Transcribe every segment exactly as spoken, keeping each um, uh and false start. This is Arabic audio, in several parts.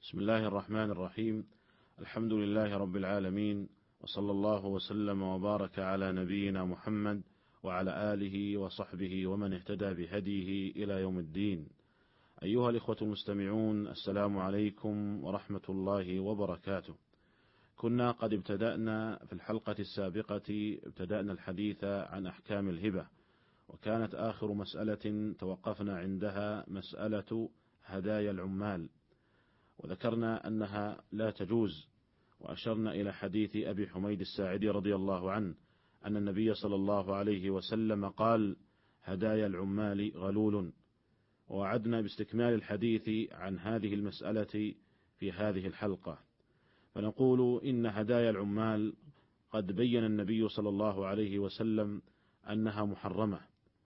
بسم الله الرحمن الرحيم. الحمد لله رب العالمين، وصلى الله وسلم وبارك على نبينا محمد وعلى آله وصحبه ومن اهتدى بهديه إلى يوم الدين. أيها الإخوة المستمعون، السلام عليكم ورحمة الله وبركاته. كنا قد ابتدأنا في الحلقة السابقة ابتدأنا الحديث عن أحكام الهبة، وكانت آخر مسألة توقفنا عندها مسألة هدايا العمال، وذكرنا أنها لا تجوز، وأشرنا إلى حديث أبي حميد الساعدي رضي الله عنه أن النبي صلى الله عليه وسلم قال: هدايا العمال غلول. ووعدنا باستكمال الحديث عن هذه المسألة في هذه الحلقة، فنقول إن هدايا العمال قد بين النبي صلى الله عليه وسلم أنها محرمة،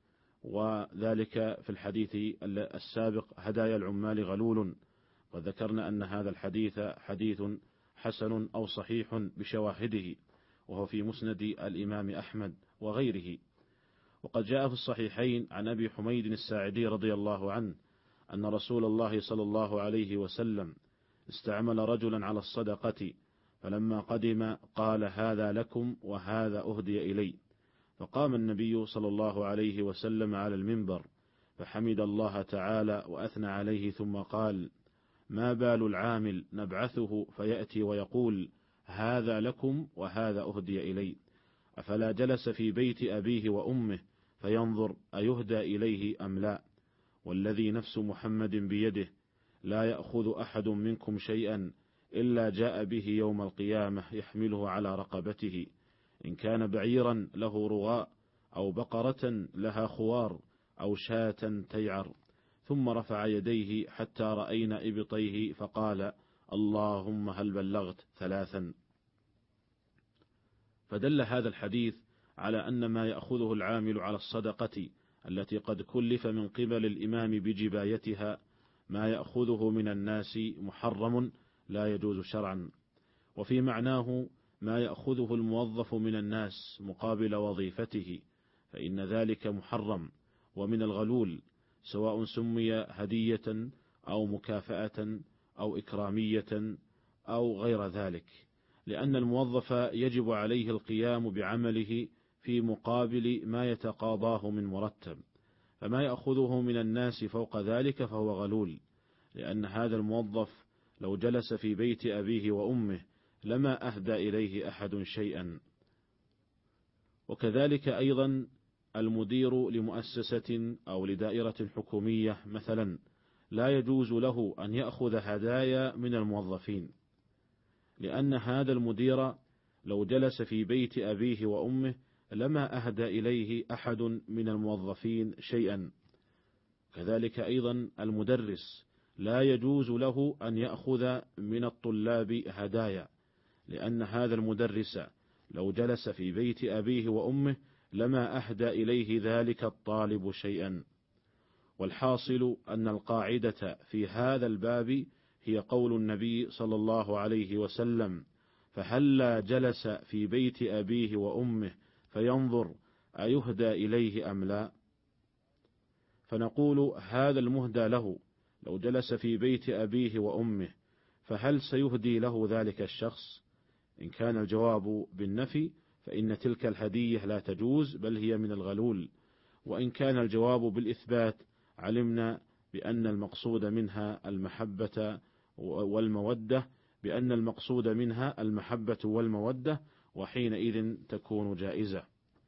وذلك في الحديث السابق هدايا العمال غلول، وذكرنا أن هذا الحديث حديث حسن أو صحيح بشواهده، وهو في مسند الإمام أحمد وغيره. وقد جاء في الصحيحين عن أبي حميد الساعدي رضي الله عنه أن رسول الله صلى الله عليه وسلم استعمل رجلا على الصدقة، فلما قدم قال: هذا لكم وهذا أهدي إلي. فقام النبي صلى الله عليه وسلم على المنبر فحمد الله تعالى وأثنى عليه، ثم قال: ما بال العامل نبعثه فيأتي ويقول: هذا لكم وهذا أهدي إلي؟ أفلا جلس في بيت أبيه وأمه فينظر أيهدى إليه أم لا؟ والذي نفس محمد بيده لا يأخذ أحد منكم شيئا إلا جاء به يوم القيامة يحمله على رقبته، إن كان بعيرا له رغاء أو بقرة لها خوار أو شاة تيعر. ثم رفع يديه حتى رأينا إبطيه فقال: اللهم هل بلغت؟ ثلاثا. فدل هذا الحديث على أن ما يأخذه العامل على الصدقة التي قد كلف من قبل الإمام بجبايتها ما يأخذه من الناس محرم لا يجوز شرعا، وفي معناه ما يأخذه الموظف من الناس مقابل وظيفته فإن ذلك محرم ومن الغلول، سواء سمي هدية أو مكافأة أو إكرامية أو غير ذلك، لأن الموظف يجب عليه القيام بعمله في مقابل ما يتقاضاه من مرتب، فما يأخذه من الناس فوق ذلك فهو غلول، لأن هذا الموظف لو جلس في بيت أبيه وأمه لما أهدى إليه أحد شيئا. وكذلك أيضا المدير لمؤسسة أو لدائرة حكومية مثلا لا يجوز له أن يأخذ هدايا من الموظفين، لأن هذا المدير لو جلس في بيت أبيه وأمه لما أهدى إليه أحد من الموظفين شيئا. كذلك أيضا المدرس لا يجوز له أن يأخذ من الطلاب هدايا، لأن هذا المدرس لو جلس في بيت أبيه وأمه لما أهدى إليه ذلك الطالب شيئا. والحاصل أن القاعدة في هذا الباب هي قول النبي صلى الله عليه وسلم: فهلا جلس في بيت أبيه وأمه فينظر أيهدى إليه أم لا؟ فنقول هذا المهدى له لو جلس في بيت أبيه وأمه فهل سيهدي له ذلك الشخص؟ إن كان الجواب بالنفي فإن تلك الهدية لا تجوز بل هي من الغلول، وإن كان الجواب بالإثبات علمنا بأن المقصود منها المحبة والمودة بأن المقصود منها المحبة والمودة وحينئذ تكون جائزة.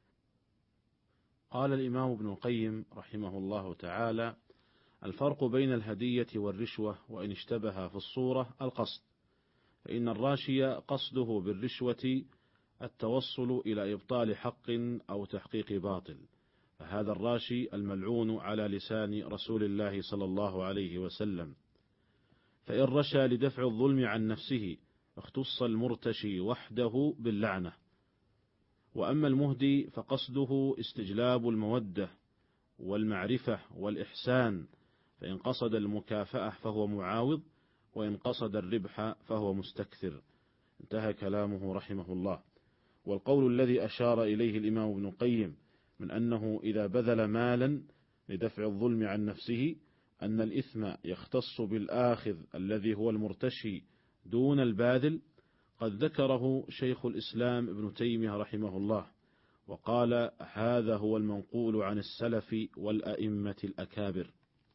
قال الإمام ابن القيم رحمه الله تعالى: الفرق بين الهدية والرشوة وإن اشتبه في الصورة القصد، فإن الراشي قصده بالرشوة التوصل إلى إبطال حق أو تحقيق باطل، فهذا الراشي الملعون على لسان رسول الله صلى الله عليه وسلم. فإن رشى لدفع الظلم عن نفسه اختص المرتشي وحده باللعنة. وأما المهدي فقصده استجلاب المودة والمعرفة والإحسان، فإن قصد المكافأة فهو معاوض، وإن قصد الربح فهو مستكثر. انتهى كلامه رحمه الله. والقول الذي أشار إليه الإمام ابن القيم من أنه إذا بذل مالا لدفع الظلم عن نفسه أن الإثم يختص بالآخذ الذي هو المرتشي دون الباذل قد ذكره شيخ الإسلام ابن تيمية رحمه الله، وقال هذا هو المنقول عن السلف والأئمة الأكابر.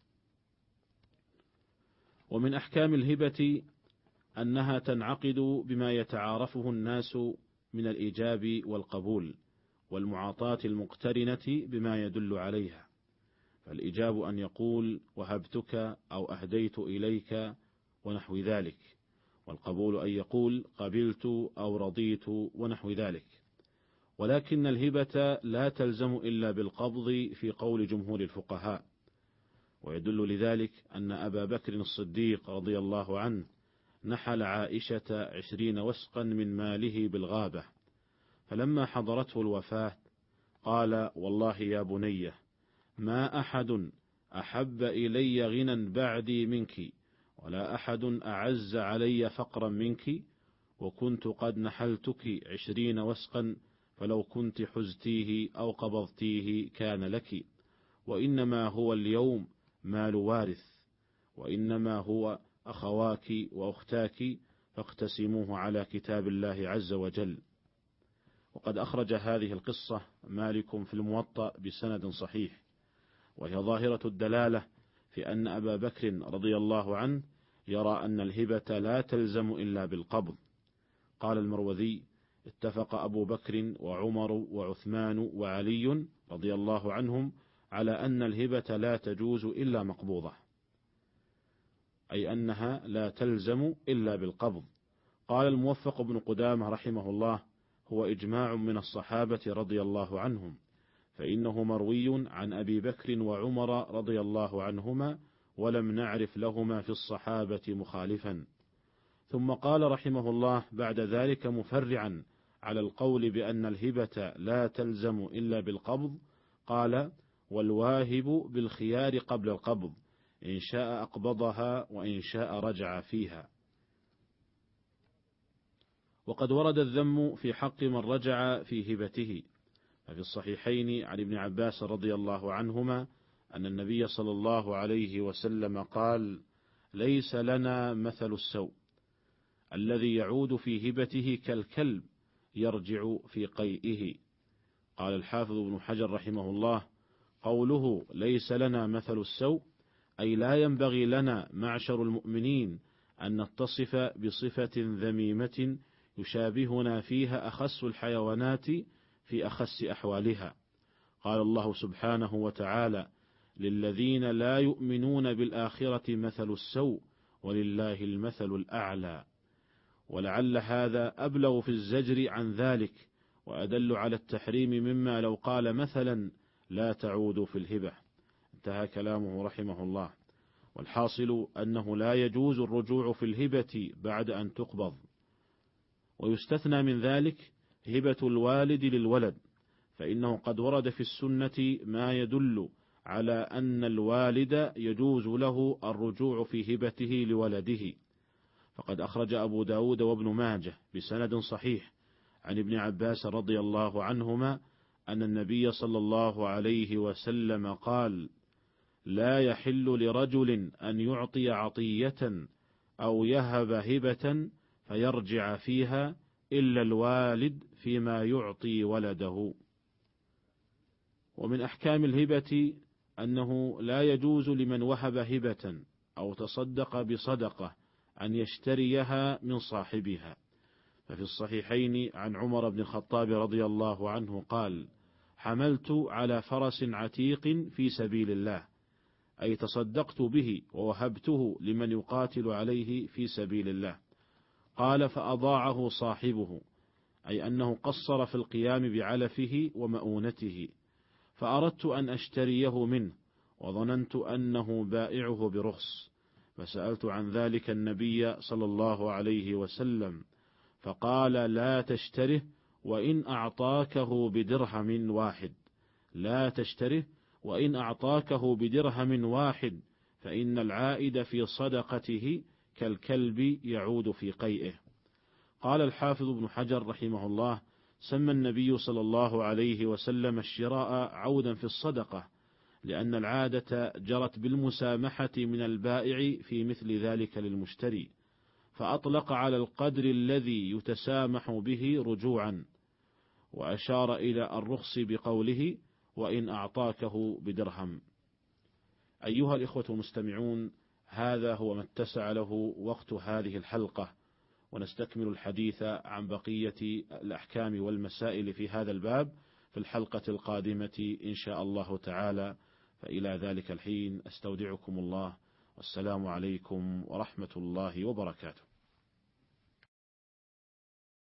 ومن أحكام الهبة أنها تنعقد بما يتعارفه الناس من الإيجاب والقبول والمعاطاة المقترنة بما يدل عليها. فالإيجاب أن يقول وهبتك أو أهديت إليك ونحو ذلك، والقبول أن يقول قبلت أو رضيت ونحو ذلك. ولكن الهبة لا تلزم إلا بالقبض في قول جمهور الفقهاء، ويدل لذلك أن أبا بكر الصديق رضي الله عنه نحل عائشة عشرين وسقا من ماله بالغابة، فلما حضرته الوفاة قال والله يا بني ما أحد أحب إلي غنى بعدي منك، ولا أحد أعز علي فقرا منك، وكنت قد نحلتك عشرين وسقا، فلو كنت حزتيه أو قبضتيه كان لك، وإنما هو اليوم مال وارث، وإنما هو أخواك وأختاك فاقتسموه على كتاب الله عز وجل. وقد أخرج هذه القصة مالك في الموطأ بسند صحيح، وهي ظاهرة الدلالة في أن أبا بكر رضي الله عنه يرى أن الهبة لا تلزم إلا بالقبض. قال المروذي اتفق أبو بكر وعمر وعثمان وعلي رضي الله عنهم على أن الهبة لا تجوز إلا مقبوضة، أي أنها لا تلزم إلا بالقبض. قال الموفق بن قدامة رحمه الله هو إجماع من الصحابة رضي الله عنهم، فإنه مروي عن أبي بكر وعمر رضي الله عنهما، ولم نعرف لهما في الصحابة مخالفا. ثم قال رحمه الله بعد ذلك مفرعا على القول بأن الهبة لا تلزم إلا بالقبض، قال والواهب بالخيار قبل القبض، إن شاء أقبضها وإن شاء رجع فيها. وقد ورد الذم في حق من رجع في هبته، ففي الصحيحين عن ابن عباس رضي الله عنهما أن النبي صلى الله عليه وسلم قال ليس لنا مثل السوء الذي يعود في هبته كالكلب يرجع في قيئه. قال الحافظ ابن حجر رحمه الله قوله ليس لنا مثل السوء أي لا ينبغي لنا معشر المؤمنين أن نتصف بصفة ذميمة يشابهنا فيها أخس الحيوانات في أخس أحوالها. قال الله سبحانه وتعالى للذين لا يؤمنون بالآخرة مثل السوء ولله المثل الأعلى. ولعل هذا أبلغ في الزجر عن ذلك وأدل على التحريم مما لو قال مثلا لا تعود في الهبة. انتهى كلامه رحمه الله. والحاصل أنه لا يجوز الرجوع في الهبة بعد أن تقبض. ويستثنى من ذلك هبة الوالد للولد، فإنه قد ورد في السنة ما يدل على أن الوالد يجوز له الرجوع في هبته لولده. فقد أخرج أبو داود وابن ماجه بسند صحيح عن ابن عباس رضي الله عنهما أن النبي صلى الله عليه وسلم قال لا يحل لرجل أن يعطي عطية أو يهب هبة فيرجع فيها إلا الوالد فيما يعطي ولده. ومن أحكام الهبة أنه لا يجوز لمن وهب هبة أو تصدق بصدقة أن يشتريها من صاحبها. ففي الصحيحين عن عمر بن الخطاب رضي الله عنه قال حملت على فرس عتيق في سبيل الله، أي تصدقت به ووهبته لمن يقاتل عليه في سبيل الله. قال فأضاعه صاحبه، أي أنه قصر في القيام بعلفه ومؤونته، فأردت أن أشتريه منه وظننت أنه بائعه برخص، فسألت عن ذلك النبي صلى الله عليه وسلم فقال لا تشتره وإن أعطاكه بدرهم واحد، لا تشتره وإن أعطاكه بدرهم واحد، فإن العائد في صدقته كالكلب يعود في قيئه. قال الحافظ ابن حجر رحمه الله سمى النبي صلى الله عليه وسلم الشراء عودا في الصدقة، لأن العادة جرت بالمسامحة من البائع في مثل ذلك للمشتري، فأطلق على القدر الذي يتسامح به رجوعا، وأشار إلى الرخص بقوله وإن أعطاكه بدرهم. أيها الإخوة المستمعون، هذا هو ما اتسع له وقت هذه الحلقة، ونستكمل الحديث عن بقية الأحكام والمسائل في هذا الباب في الحلقة القادمة إن شاء الله تعالى. فإلى ذلك الحين أستودعكم الله، والسلام عليكم ورحمة الله وبركاته.